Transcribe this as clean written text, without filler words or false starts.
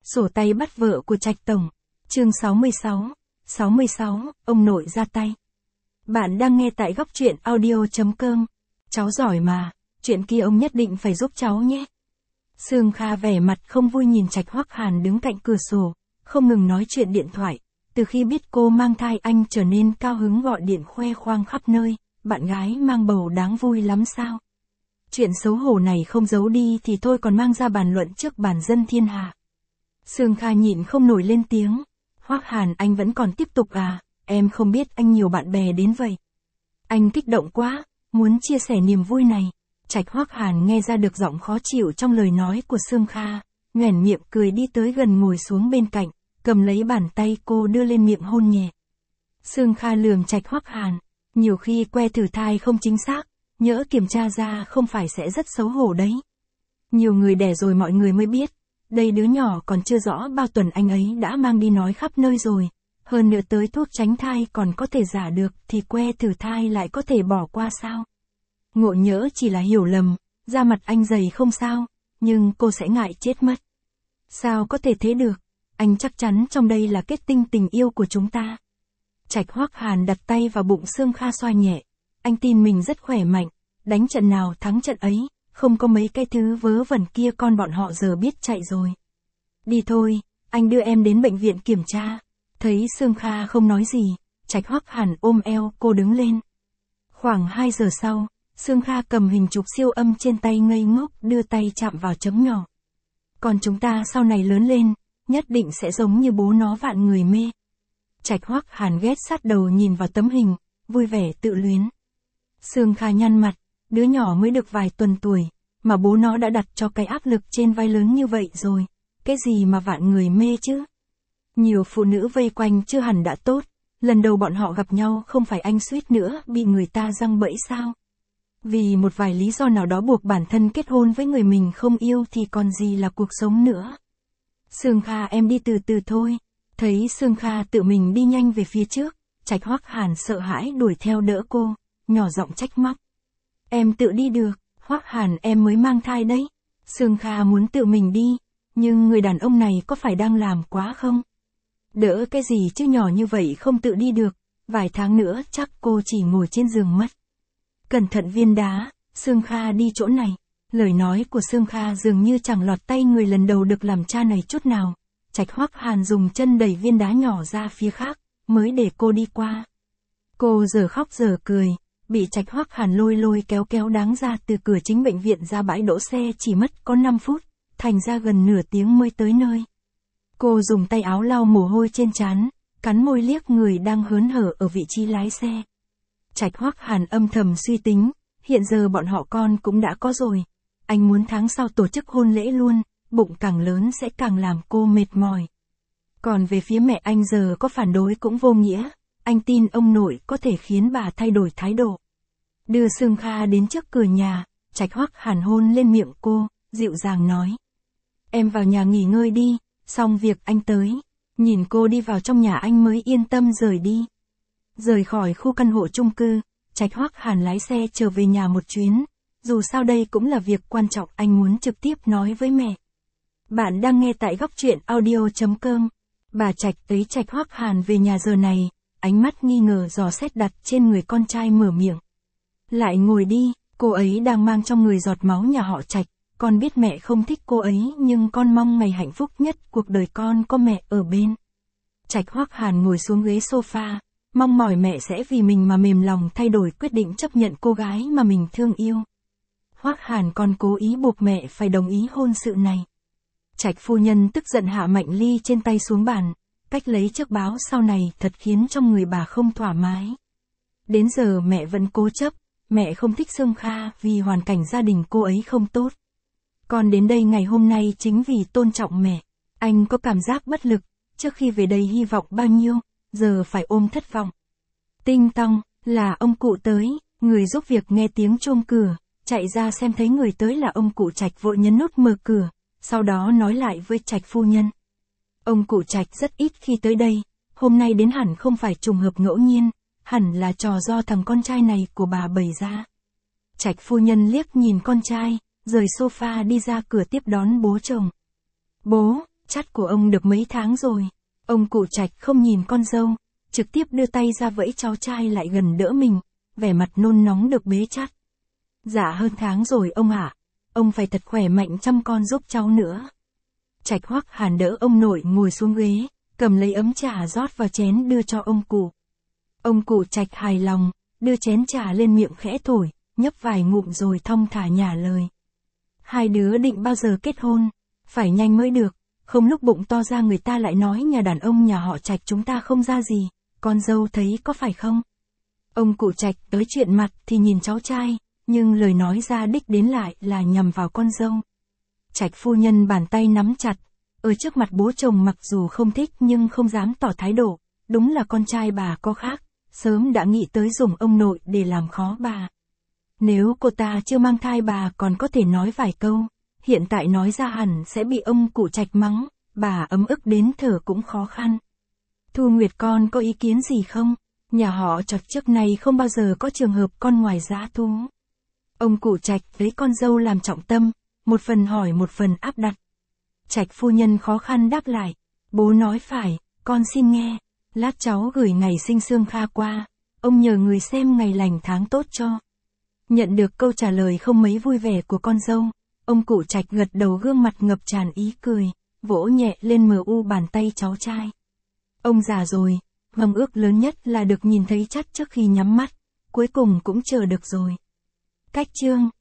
Sổ tay bắt vợ của Trạch Tổng. Chương 66, ông nội ra tay. Bạn đang nghe tại góc truyện audio.com. Cháu giỏi mà, chuyện kia ông nhất định phải giúp cháu nhé. Sương Kha vẻ mặt không vui nhìn Trạch Hoắc Hàn đứng cạnh cửa sổ, không ngừng nói chuyện điện thoại. Từ khi biết cô mang thai anh trở nên cao hứng gọi điện khoe khoang khắp nơi, bạn gái mang bầu đáng vui lắm sao. Chuyện xấu hổ này không giấu đi thì thôi còn mang ra bàn luận trước bàn dân thiên hạ. Sương Kha nhịn không nổi lên tiếng. Hoắc Hàn anh vẫn còn tiếp tục à, em không biết anh nhiều bạn bè đến vậy. Anh kích động quá, muốn chia sẻ niềm vui này. Trạch Hoắc Hàn nghe ra được giọng khó chịu trong lời nói của Sương Kha, nhoẻn miệng cười đi tới gần ngồi xuống bên cạnh, cầm lấy bàn tay cô đưa lên miệng hôn nhẹ. Sương Kha lườm Trạch Hoắc Hàn, nhiều khi que thử thai không chính xác, nhỡ kiểm tra ra không phải sẽ rất xấu hổ đấy. Nhiều người đẻ rồi mọi người mới biết, đây đứa nhỏ còn chưa rõ bao tuần anh ấy đã mang đi nói khắp nơi rồi. Hơn nữa tới thuốc tránh thai còn có thể giả được thì que thử thai lại có thể bỏ qua sao? Ngộ nhỡ chỉ là hiểu lầm, da mặt anh dày không sao, nhưng cô sẽ ngại chết mất. Sao có thể thế được? Anh chắc chắn trong đây là kết tinh tình yêu của chúng ta. Trạch Hoắc Hàn đặt tay vào bụng Sương Kha xoa nhẹ. Anh tin mình rất khỏe mạnh, đánh trận nào thắng trận ấy, không có mấy cái thứ vớ vẩn kia con bọn họ giờ biết chạy rồi. Đi thôi, anh đưa em đến bệnh viện kiểm tra. Thấy Sương Kha không nói gì, Trạch Hoắc Hàn ôm eo cô đứng lên. Khoảng 2 giờ sau, Sương Kha cầm hình chụp siêu âm trên tay ngây ngốc đưa tay chạm vào chấm nhỏ. Còn chúng ta sau này lớn lên, nhất định sẽ giống như bố nó vạn người mê. Trạch Hoắc Hàn ghét sát đầu nhìn vào tấm hình, vui vẻ tự luyến. Sương Kha nhăn mặt, đứa nhỏ mới được vài tuần tuổi, mà bố nó đã đặt cho cái áp lực trên vai lớn như vậy rồi, cái gì mà vạn người mê chứ? Nhiều phụ nữ vây quanh chưa hẳn đã tốt, lần đầu bọn họ gặp nhau không phải anh suýt nữa bị người ta giăng bẫy sao? Vì một vài lý do nào đó buộc bản thân kết hôn với người mình không yêu thì còn gì là cuộc sống nữa. Sương Kha em đi từ từ thôi. Thấy Sương Kha tự mình đi nhanh về phía trước, Trạch Hoắc Hàn sợ hãi đuổi theo đỡ cô, nhỏ giọng trách móc. Em tự đi được, Hoắc Hàn em mới mang thai đấy. Sương Kha muốn tự mình đi, nhưng người đàn ông này có phải đang làm quá không? Đỡ cái gì chứ nhỏ như vậy không tự đi được, vài tháng nữa chắc cô chỉ ngồi trên giường mất. Cẩn thận viên đá, Sương Kha đi chỗ này. Lời nói của Sương Kha dường như chẳng lọt tay người lần đầu được làm cha này chút nào. Trạch Hoắc Hàn dùng chân đẩy viên đá nhỏ ra phía khác, mới để cô đi qua. Cô giờ khóc giờ cười, bị Trạch Hoắc Hàn lôi kéo đáng ra từ cửa chính bệnh viện ra bãi đỗ xe chỉ mất có 5 phút, thành ra gần nửa tiếng mới tới nơi. Cô dùng tay áo lau mồ hôi trên trán, cắn môi liếc người đang hớn hở ở vị trí lái xe. Trạch Hoắc Hàn âm thầm suy tính, hiện giờ bọn họ con cũng đã có rồi. Anh muốn tháng sau tổ chức hôn lễ luôn, bụng càng lớn sẽ càng làm cô mệt mỏi. Còn về phía mẹ anh giờ có phản đối cũng vô nghĩa, anh tin ông nội có thể khiến bà thay đổi thái độ. Đưa Sương Kha đến trước cửa nhà, Trạch Hoắc Hàn hôn lên miệng cô, dịu dàng nói. Em vào nhà nghỉ ngơi đi, xong việc anh tới. Nhìn cô đi vào trong nhà anh mới yên tâm rời đi. Rời khỏi khu căn hộ chung cư, Trạch Hoắc Hàn lái xe trở về nhà một chuyến. Dù sao đây cũng là việc quan trọng anh muốn trực tiếp nói với mẹ. Bạn đang nghe tại góc truyện audio.com. Bà Trạch thấy Trạch Hoắc Hàn về nhà giờ này, ánh mắt nghi ngờ dò xét đặt trên người con trai mở miệng. Lại ngồi đi, cô ấy đang mang trong người giọt máu nhà họ Trạch, con biết mẹ không thích cô ấy nhưng con mong ngày hạnh phúc nhất cuộc đời con có mẹ ở bên. Trạch Hoắc Hàn ngồi xuống ghế sofa, mong mỏi mẹ sẽ vì mình mà mềm lòng thay đổi quyết định chấp nhận cô gái mà mình thương yêu. Hoắc Hàn còn cố ý buộc mẹ phải đồng ý hôn sự này. Trạch phu nhân tức giận hạ mạnh ly trên tay xuống bàn, cách lấy chiếc báo sau này thật khiến trong người bà không thoải mái. Đến giờ mẹ vẫn cố chấp, mẹ không thích Sương Kha vì hoàn cảnh gia đình cô ấy không tốt. Con đến đây ngày hôm nay chính vì tôn trọng mẹ. Anh có cảm giác bất lực, trước khi về đây hy vọng bao nhiêu, giờ phải ôm thất vọng. Tinh tong, là ông cụ tới, người giúp việc nghe tiếng chuông cửa, chạy ra xem thấy người tới là ông cụ Trạch vội nhấn nút mở cửa, sau đó nói lại với Trạch phu nhân. Ông cụ Trạch rất ít khi tới đây, hôm nay đến hẳn không phải trùng hợp ngẫu nhiên, hẳn là trò do thằng con trai này của bà bày ra. Trạch phu nhân liếc nhìn con trai, rời sofa đi ra cửa tiếp đón bố chồng. Bố, Chắt của ông được mấy tháng rồi. Ông cụ Trạch không nhìn con dâu, trực tiếp đưa tay ra vẫy cháu trai lại gần đỡ mình, vẻ mặt nôn nóng được bế chắt. Dạ hơn tháng rồi ông ạ. Ông phải thật khỏe mạnh chăm con giúp cháu nữa. Trạch Hoắc Hàn đỡ ông nội ngồi xuống ghế, cầm lấy ấm trà rót vào chén đưa cho ông cụ. Ông cụ Trạch hài lòng, đưa chén trà lên miệng khẽ thổi, nhấp vài ngụm rồi thong thả nhả lời. Hai đứa định bao giờ kết hôn? Phải nhanh mới được, không lúc bụng to ra người ta lại nói nhà đàn ông nhà họ Trạch chúng ta không ra gì, con dâu thấy có phải không? Ông cụ Trạch tới chuyện mặt thì nhìn cháu trai, nhưng lời nói ra đích đến lại là nhằm vào con dâu. Trạch phu nhân bàn tay nắm chặt, ở trước mặt bố chồng mặc dù không thích nhưng không dám tỏ thái độ, đúng là con trai bà có khác, sớm đã nghĩ tới dùng ông nội để làm khó bà. Nếu cô ta chưa mang thai bà còn có thể nói vài câu, hiện tại nói ra hẳn sẽ bị ông cụ Trạch mắng, bà ấm ức đến thở cũng khó khăn. Thu Nguyệt con có ý kiến gì không? Nhà họ Trạch trước này không bao giờ có trường hợp con ngoài giá thú. Ông cụ Trạch lấy con dâu làm trọng tâm, một phần hỏi một phần áp đặt. Trạch phu nhân khó khăn đáp lại, bố nói phải, con xin nghe, lát cháu gửi ngày sinh Sương Kha qua, ông nhờ người xem ngày lành tháng tốt cho. Nhận được câu trả lời không mấy vui vẻ của con dâu, ông cụ Trạch gật đầu gương mặt ngập tràn ý cười, vỗ nhẹ lên mờ bàn tay cháu trai. Ông già rồi, mong ước lớn nhất là được nhìn thấy Chắt trước khi nhắm mắt, cuối cùng cũng chờ được rồi. Cách chương